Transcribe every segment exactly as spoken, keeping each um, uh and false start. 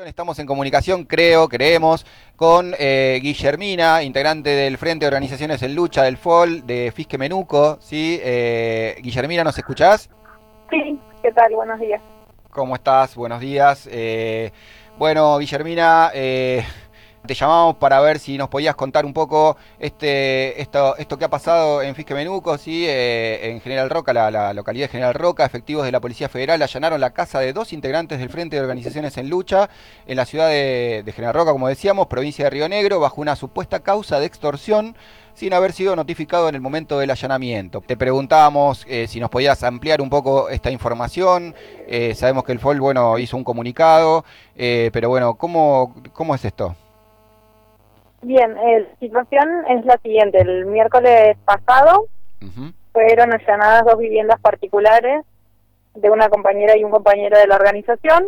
Estamos en comunicación, creo, creemos, con eh, Guillermina, integrante del Frente de Organizaciones en Lucha del F O L de Fisque Menuco, ¿sí? Eh, Guillermina, ¿nos escuchás? Sí, ¿qué tal? Buenos días. ¿Cómo estás? Buenos días. Eh, bueno, Guillermina, eh, te llamamos para ver si nos podías contar un poco este, esto, esto que ha pasado en Fisque Menuco, ¿sí? Eh, en General Roca, la, la localidad de General Roca. Efectivos de la Policía Federal allanaron la casa de dos integrantes del Frente de Organizaciones en Lucha en la ciudad de, de General Roca, como decíamos, provincia de Río Negro, bajo una supuesta causa de extorsión, sin haber sido notificado en el momento del allanamiento. Te preguntábamos eh, si nos podías ampliar un poco esta información. Eh, sabemos que el F O L, bueno, hizo un comunicado, eh, pero bueno, ¿cómo, cómo es esto? Bien, eh, la situación es la siguiente. El miércoles pasado uh-huh. fueron allanadas dos viviendas particulares de una compañera y un compañero de la organización.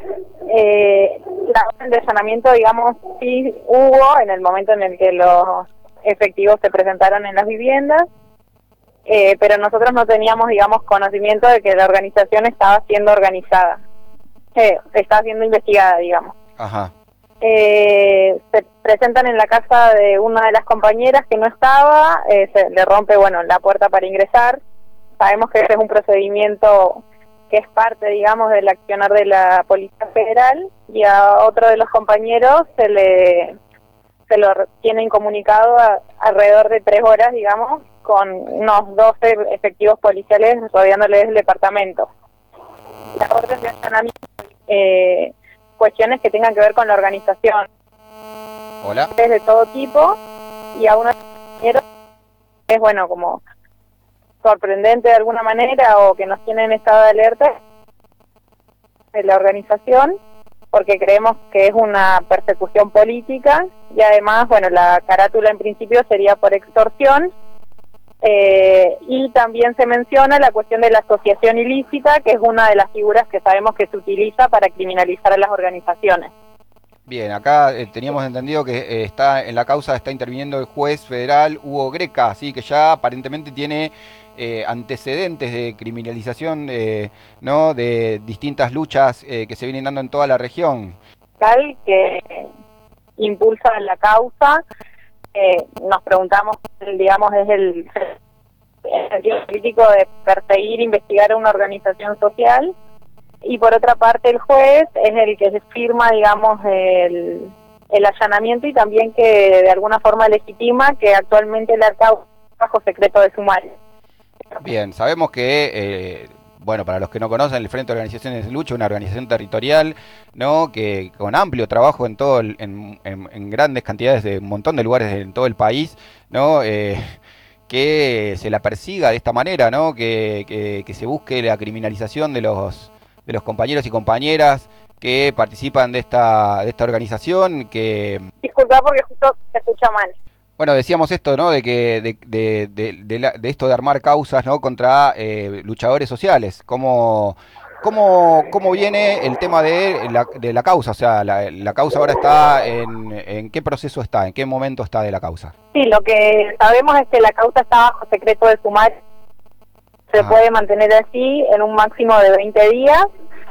Eh, la orden de allanamiento, digamos, sí hubo en el momento en el que los efectivos se presentaron en las viviendas, eh, pero nosotros no teníamos, digamos, conocimiento de que la organización estaba siendo organizada, eh, estaba siendo investigada, digamos. Ajá. Eh, se presentan en la casa de una de las compañeras que no estaba, eh, se le rompe, bueno, la puerta para ingresar. Sabemos que ese es un procedimiento que es parte, digamos, del accionar de la Policía Federal, y a otro de los compañeros se le se lo tienen comunicado a, alrededor de tres horas, digamos, con unos doce efectivos policiales rodeándoles el departamento. La orden de allanamiento, eh, cuestiones que tengan que ver con la organización. Hola. Es de todo tipo, y a uno de los compañeros es, bueno, como sorprendente de alguna manera, o que nos tienen en estado de alerta de la organización, porque creemos que es una persecución política, y además, bueno, la carátula en principio sería por extorsión. Eh, y también se menciona la cuestión de la asociación ilícita, que es una de las figuras que sabemos que se utiliza para criminalizar a las organizaciones. Bien, acá eh, teníamos entendido que eh, está en la causa está interviniendo el juez federal Hugo Greca, así que ya aparentemente tiene eh, antecedentes de criminalización, eh, ¿no?, de distintas luchas eh, que se vienen dando en toda la región. Tal que impulsa la causa. Eh, nos preguntamos, digamos, es el, el sentido político de perseguir, investigar a una organización social, y por otra parte el juez es el que firma, digamos, el, el allanamiento, y también que de alguna forma legitima que actualmente la causa bajo secreto de sumario. Bien, sabemos que eh, bueno, para los que no conocen, el Frente de Organizaciones de Lucha, una organización territorial, ¿no?, que con amplio trabajo en todo el, en, en, en grandes cantidades de un montón de lugares en todo el país, ¿no?, eh, que se la persiga de esta manera, ¿no?, que, que, que se busque la criminalización de los de los compañeros y compañeras que participan de esta de esta organización. Que disculpa porque justo se escucha mal. Bueno, decíamos esto, ¿no?, de que de, de, de, de, la, de esto de armar causas, ¿no?, contra eh, luchadores sociales. ¿Cómo, cómo, cómo viene el tema de la, de la causa? O sea, la, la causa ahora está en, ¿en qué proceso está? ¿En qué momento está de la causa? Sí, lo que sabemos es que la causa está bajo secreto de sumario. Se ah. puede mantener así en un máximo de veinte días.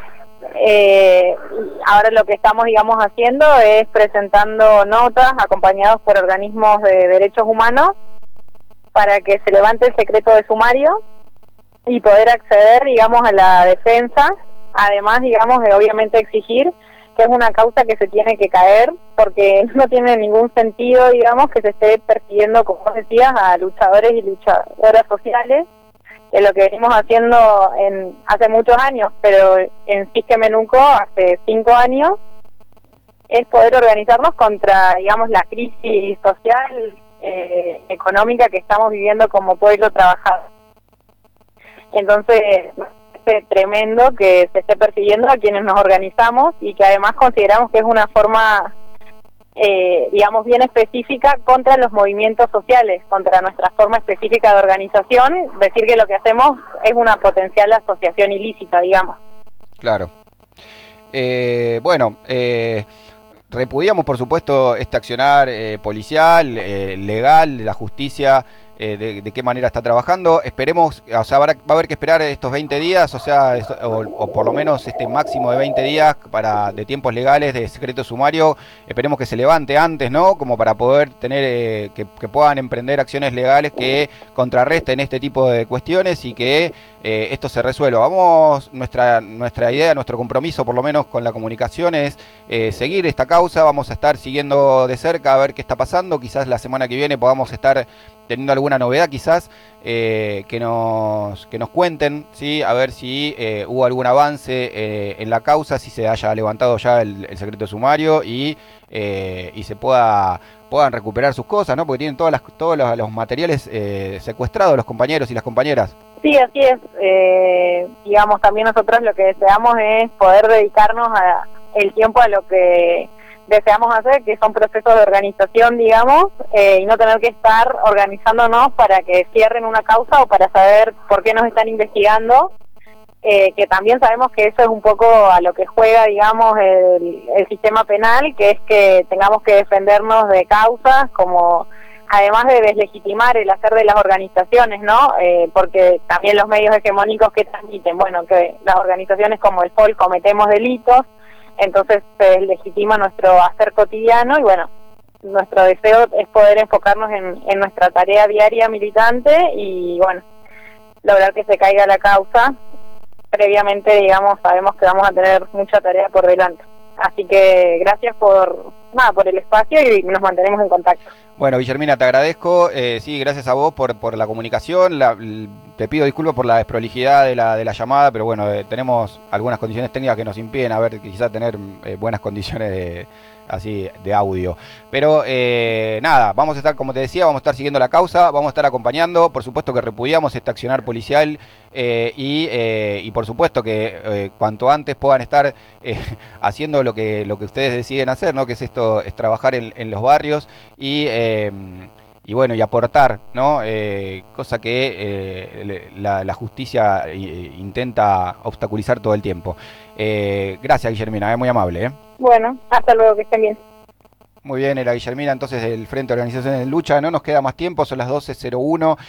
Eh, ahora lo que estamos, digamos, haciendo es presentando notas acompañados por organismos de derechos humanos para que se levante el secreto de sumario y poder acceder, digamos, a la defensa. Además, digamos, de obviamente exigir que es una causa que se tiene que caer, porque no tiene ningún sentido, digamos, que se esté persiguiendo, como decías, a luchadores y luchadoras sociales, de lo que venimos haciendo en hace muchos años, pero en Fisque Menuco hace cinco años, es poder organizarnos contra, digamos, la crisis social, eh, económica que estamos viviendo como pueblo trabajador. Entonces, es tremendo que se esté persiguiendo a quienes nos organizamos, y que además consideramos que es una forma, Eh, digamos, bien específica contra los movimientos sociales, contra nuestra forma específica de organización. Decir que lo que hacemos es una potencial asociación ilícita, digamos. Claro. Eh, bueno, eh, repudiamos, por supuesto, este accionar eh, policial, eh, legal, de la justicia, eh, de, de qué manera está trabajando. Esperemos, o sea, va a, va a haber que esperar estos veinte días, o sea, esto, o, o por lo menos este máximo de veinte días para de tiempos legales de secreto sumario. Esperemos que se levante antes, ¿no? Como para poder tener, eh, que, que puedan emprender acciones legales que contrarresten este tipo de cuestiones y que eh, esto se resuelva. Vamos, nuestra, nuestra idea, nuestro compromiso por lo menos con la comunicación es eh, seguir esta causa. Vamos a estar siguiendo de cerca a ver qué está pasando. Quizás la semana que viene podamos estar teniendo alguna novedad, quizás eh, que nos que nos cuenten, ¿sí? A ver si eh, hubo algún avance eh, en la causa, si se haya levantado ya el, el secreto sumario y, eh, y se pueda puedan recuperar sus cosas, ¿no? Porque tienen todas las, todos los, los materiales eh, secuestrados los compañeros y las compañeras. Sí, así es. Eh, digamos, también nosotros lo que deseamos es poder dedicarnos a el tiempo a lo que deseamos hacer, que son procesos de organización, digamos, eh, y no tener que estar organizándonos para que cierren una causa o para saber por qué nos están investigando, eh, que también sabemos que eso es un poco a lo que juega, digamos, el, el sistema penal, que es que tengamos que defendernos de causas, como además de deslegitimar el hacer de las organizaciones, ¿no? Eh, porque también los medios hegemónicos que transmiten, bueno, que las organizaciones como el F O L cometemos delitos, entonces se deslegitima nuestro hacer cotidiano y bueno, nuestro deseo es poder enfocarnos en, en nuestra tarea diaria militante y bueno, lograr que se caiga la causa. Previamente, digamos, sabemos que vamos a tener mucha tarea por delante. Así que gracias por nada por el espacio y nos mantenemos en contacto. Bueno, Guillermina, te agradezco. Eh, sí, gracias a vos por, por la comunicación. La, te pido disculpas por la desprolijidad de la, de la llamada, pero bueno, eh, tenemos algunas condiciones técnicas que nos impiden, a ver, quizás tener eh, buenas condiciones de, así de audio. Pero eh, nada, vamos a estar, como te decía, vamos a estar siguiendo la causa, vamos a estar acompañando. Por supuesto que repudiamos este accionar policial eh, y, eh, y por supuesto que eh, cuanto antes puedan estar eh, haciendo lo que, lo que ustedes deciden hacer, ¿no? Que es esto, es trabajar en, en los barrios y... Eh, y bueno, y aportar, ¿no? Eh, cosa que eh, la, la justicia intenta obstaculizar todo el tiempo. Eh, gracias, Guillermina, es muy amable. ¿eh? Bueno, hasta luego, que estén bien. Muy bien, era Guillermina, entonces del Frente de Organizaciones de Lucha. No nos queda más tiempo, son las doce cero uno.